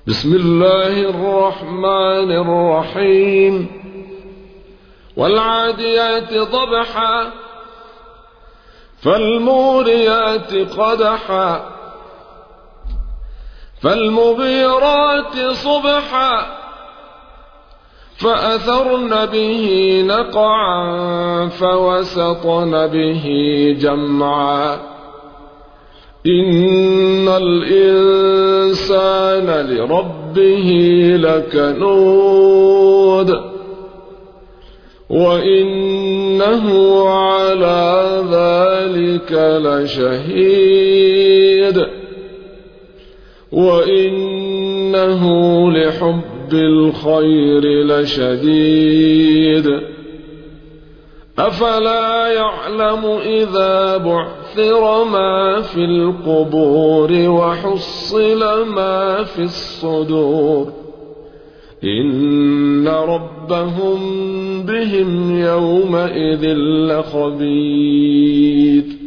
بسم الله الرحمن الرحيم. والعاديات ضبحا فالموريات قدحا فالمغيرات صبحا فأثرن به نقعا فوسطن به جمعا إن الإنسان لربه لكنود وإنه على ذلك لشهيد وإنه لحب الخير لشديد أفلا يعلم إذا بعثر ما في القبور وحصل ما في الصدور إن ربهم بهم يومئذ لخبير.